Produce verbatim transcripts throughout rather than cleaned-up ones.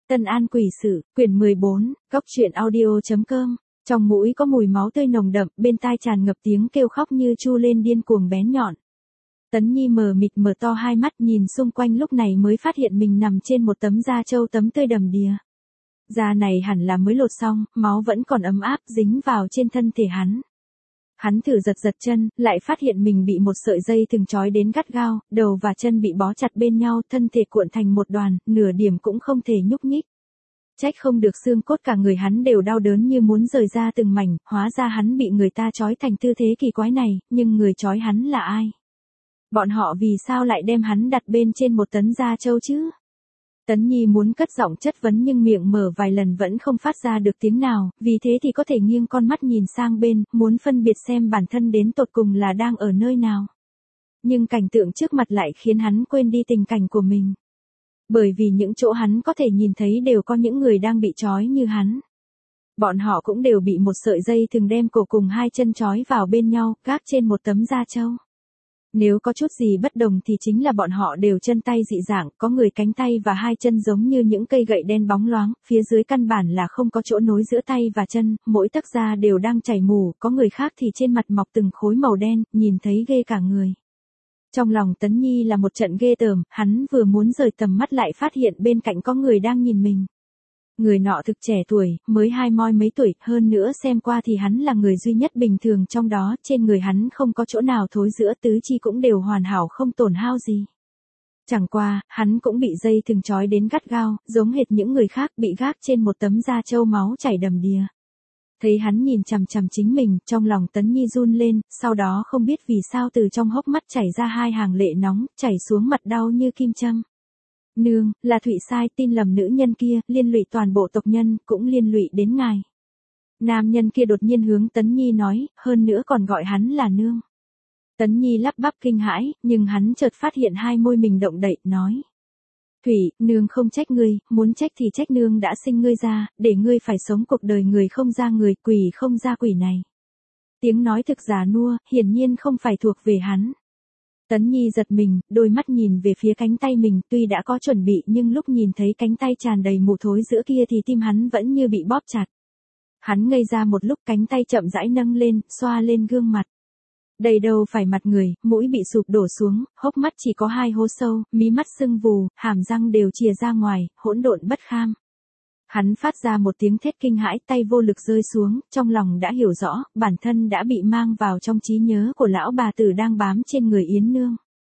Tân An Quỷ Sự, quyển mười bốn, góc truyện audio.com. Trong mũi có mùi máu tươi nồng đậm, bên tai tràn ngập tiếng kêu khóc như tru lên điên cuồng bén nhọn. Tấn Nhi mờ mịt mở to hai mắt nhìn xung quanh, lúc này mới phát hiện mình nằm trên một tấm da trâu tấm tươi đầm đìa. Da này hẳn là mới lột xong, máu vẫn còn ấm áp dính vào trên thân thể hắn. Hắn thử giật giật chân, lại phát hiện mình bị một sợi dây thừng trói đến gắt gao, đầu và chân bị bó chặt bên nhau, thân thể cuộn thành một đoàn, nửa điểm cũng không thể nhúc nhích. Trách không được xương cốt cả người hắn đều đau đớn như muốn rời ra từng mảnh, hóa ra hắn bị người ta trói thành tư thế kỳ quái này, nhưng người trói hắn là ai? Bọn họ vì sao lại đem hắn đặt bên trên một tấn da trâu chứ? Tấn Nhi muốn cất giọng chất vấn nhưng miệng mở vài lần vẫn không phát ra được tiếng nào, vì thế thì có thể nghiêng con mắt nhìn sang bên, muốn phân biệt xem bản thân đến tột cùng là đang ở nơi nào. Nhưng cảnh tượng trước mặt lại khiến hắn quên đi tình cảnh của mình. Bởi vì những chỗ hắn có thể nhìn thấy đều có những người đang bị trói như hắn. Bọn họ cũng đều bị một sợi dây thừng đem cổ cùng hai chân trói vào bên nhau, gác trên một tấm da trâu. Nếu có chút gì bất đồng thì chính là bọn họ đều chân tay dị dạng, có người cánh tay và hai chân giống như những cây gậy đen bóng loáng, phía dưới căn bản là không có chỗ nối giữa tay và chân, mỗi tấc da đều đang chảy mù, có người khác thì trên mặt mọc từng khối màu đen, nhìn thấy ghê cả người. Trong lòng Tấn Nhi là một trận ghê tởm, hắn vừa muốn rời tầm mắt lại phát hiện bên cạnh có người đang nhìn mình. Người nọ thực trẻ tuổi, mới hai moi mấy tuổi, hơn nữa xem qua thì hắn là người duy nhất bình thường trong đó, trên người hắn không có chỗ nào thối rữa, tứ chi cũng đều hoàn hảo không tổn hao gì. Chẳng qua, hắn cũng bị dây thừng trói đến gắt gao, giống hệt những người khác bị gác trên một tấm da trâu máu chảy đầm đìa. Thấy hắn nhìn chằm chằm chính mình, trong lòng Tấn Nhi run lên, sau đó không biết vì sao từ trong hốc mắt chảy ra hai hàng lệ nóng, chảy xuống mặt đau như kim châm. Nương, là Thụy sai tin lầm nữ nhân kia, liên lụy toàn bộ tộc nhân, cũng liên lụy đến ngài. Nam nhân kia đột nhiên hướng Tấn Nhi nói, hơn nữa còn gọi hắn là nương. Tấn Nhi lắp bắp kinh hãi, nhưng hắn chợt phát hiện hai môi mình động đậy, nói. Thủy, nương không trách ngươi, muốn trách thì trách nương đã sinh ngươi ra, để ngươi phải sống cuộc đời người không ra người, quỷ không ra quỷ này. Tiếng nói thực già nua, hiển nhiên không phải thuộc về hắn. Tấn Nhi giật mình, đôi mắt nhìn về phía cánh tay mình, tuy đã có chuẩn bị nhưng lúc nhìn thấy cánh tay tràn đầy mù thối giữa kia thì tim hắn vẫn như bị bóp chặt. Hắn ngây ra một lúc, cánh tay chậm rãi nâng lên, xoa lên gương mặt. Đây đâu phải mặt người, mũi bị sụp đổ xuống, hốc mắt chỉ có hai hố sâu, mí mắt sưng vù, hàm răng đều chìa ra ngoài, hỗn độn bất kham. Hắn phát ra một tiếng thét kinh hãi, tay vô lực rơi xuống, trong lòng đã hiểu rõ, bản thân đã bị mang vào trong trí nhớ của lão bà tử đang bám trên người Yến Nương.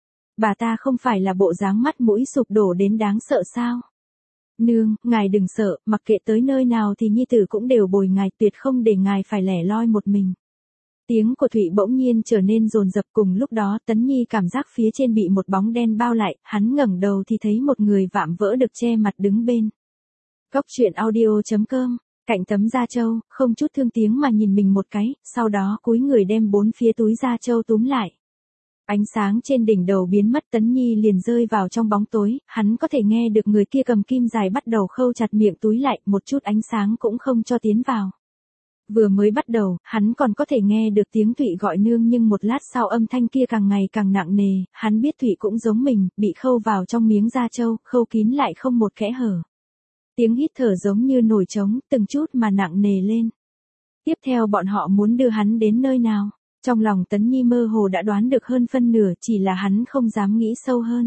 Bà ta không phải là bộ dáng mắt mũi sụp đổ đến đáng sợ sao? Nương, ngài đừng sợ, mặc kệ tới nơi nào thì nhi tử cũng đều bồi ngài, tuyệt không để ngài phải lẻ loi một mình. Tiếng của Thụy bỗng nhiên trở nên dồn dập, cùng lúc đó Tấn Nhi cảm giác phía trên bị một bóng đen bao lại, hắn ngẩng đầu thì thấy một người vạm vỡ được che mặt đứng bên. Góc truyện audio.com, cạnh tấm da trâu, không chút thương tiếng mà nhìn mình một cái, sau đó cúi người đem bốn phía túi da trâu túm lại. Ánh sáng trên đỉnh đầu biến mất, Tấn Nhi liền rơi vào trong bóng tối, hắn có thể nghe được người kia cầm kim dài bắt đầu khâu chặt miệng túi lại, một chút ánh sáng cũng không cho tiến vào. Vừa mới bắt đầu, hắn còn có thể nghe được tiếng Thụy gọi nương, nhưng một lát sau âm thanh kia càng ngày càng nặng nề, hắn biết Thụy cũng giống mình, bị khâu vào trong miếng da trâu, khâu kín lại không một kẽ hở. Tiếng hít thở giống như nổi trống, từng chút mà nặng nề lên. Tiếp theo bọn họ muốn đưa hắn đến nơi nào? Trong lòng Tấn Nhi mơ hồ đã đoán được hơn phân nửa, chỉ là hắn không dám nghĩ sâu hơn.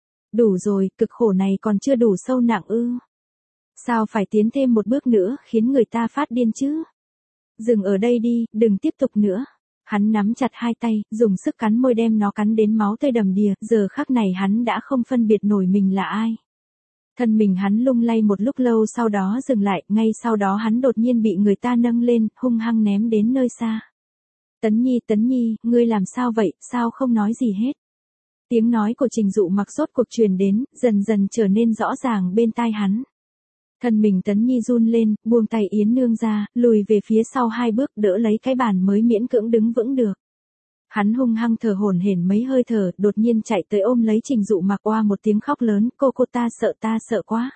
Đủ rồi, cực khổ này còn chưa đủ sâu nặng ư? Sao phải tiến thêm một bước nữa, khiến người ta phát điên chứ? Dừng ở đây đi, đừng tiếp tục nữa. Hắn nắm chặt hai tay, dùng sức cắn môi đem nó cắn đến máu tươi đầm đìa, giờ khắc này hắn đã không phân biệt nổi mình là ai. Thân mình hắn lung lay một lúc lâu, sau đó dừng lại, ngay sau đó hắn đột nhiên bị người ta nâng lên, hung hăng ném đến nơi xa. Tấn Nhi, Tấn Nhi, ngươi làm sao vậy, sao không nói gì hết? Tiếng nói của Trình Dụ Mặc rốt cuộc truyền đến, dần dần trở nên rõ ràng bên tai hắn. Thân mình Tấn Nhi run lên, buông tay Yến Nương ra, lùi về phía sau hai bước, đỡ lấy cái bàn mới miễn cưỡng đứng vững được. Hắn hung hăng thở hổn hển mấy hơi thở, đột nhiên chạy tới ôm lấy Trình Dụ Mặc, oa một tiếng khóc lớn, cô cô ta sợ, ta sợ quá.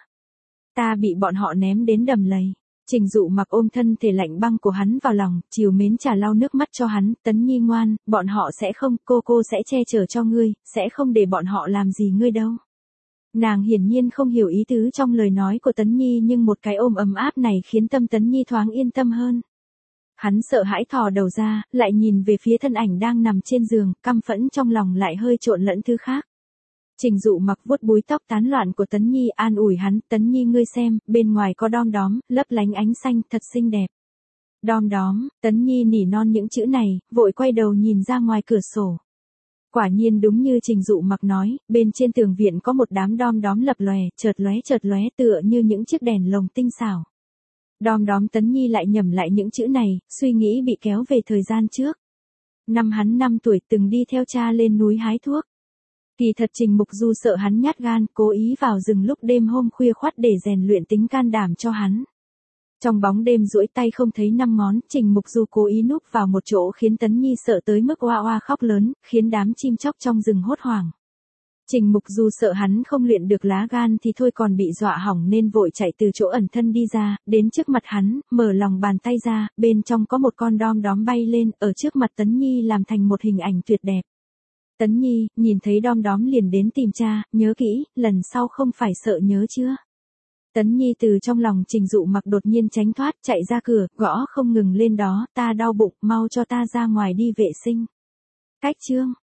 Ta bị bọn họ ném đến đầm lầy. Trình Dụ Mặc ôm thân thể lạnh băng của hắn vào lòng, trìu mến trà lau nước mắt cho hắn, Tấn Nhi ngoan, bọn họ sẽ không, cô cô sẽ che chở cho ngươi, sẽ không để bọn họ làm gì ngươi đâu. Nàng hiển nhiên không hiểu ý tứ trong lời nói của Tấn Nhi nhưng một cái ôm ấm áp này khiến tâm Tấn Nhi thoáng yên tâm hơn. Hắn sợ hãi thò đầu ra, lại nhìn về phía thân ảnh đang nằm trên giường, căm phẫn trong lòng lại hơi trộn lẫn thứ khác. Trình Dụ Mặc vuốt búi tóc tán loạn của Tấn Nhi an ủi hắn, Tấn Nhi ngươi xem, bên ngoài có đom đóm, lấp lánh ánh xanh, thật xinh đẹp. Đom đóm, Tấn Nhi nỉ non những chữ này, vội quay đầu nhìn ra ngoài cửa sổ. Quả nhiên đúng như Trình Dụ Mặc nói, bên trên tường viện có một đám đom đóm lập lòe, chợt lóe chợt lóe tựa như những chiếc đèn lồng tinh xảo. Đom đóm Tấn Nhi lại nhẩm lại những chữ này, suy nghĩ bị kéo về thời gian trước. Năm hắn năm tuổi từng đi theo cha lên núi hái thuốc. Kỳ thật Trình Mục Du sợ hắn nhát gan, cố ý vào rừng lúc đêm hôm khuya khoắt để rèn luyện tính can đảm cho hắn. Trong bóng đêm duỗi tay không thấy năm ngón, Trình Mục Du cố ý núp vào một chỗ khiến Tấn Nhi sợ tới mức oa oa khóc lớn, khiến đám chim chóc trong rừng hốt hoảng. Trình Mục Du sợ hắn không luyện được lá gan thì thôi còn bị dọa hỏng nên vội chạy từ chỗ ẩn thân đi ra, đến trước mặt hắn, mở lòng bàn tay ra, bên trong có một con đom đóm bay lên, ở trước mặt Tấn Nhi làm thành một hình ảnh tuyệt đẹp. Tấn Nhi, nhìn thấy đom đóm liền đến tìm cha, nhớ kỹ, lần sau không phải sợ nhớ chưa? Tấn Nhi từ trong lòng Trình Dụ Mặc đột nhiên tránh thoát, chạy ra cửa, gõ không ngừng lên đó, ta đau bụng, mau cho ta ra ngoài đi vệ sinh. Cách chương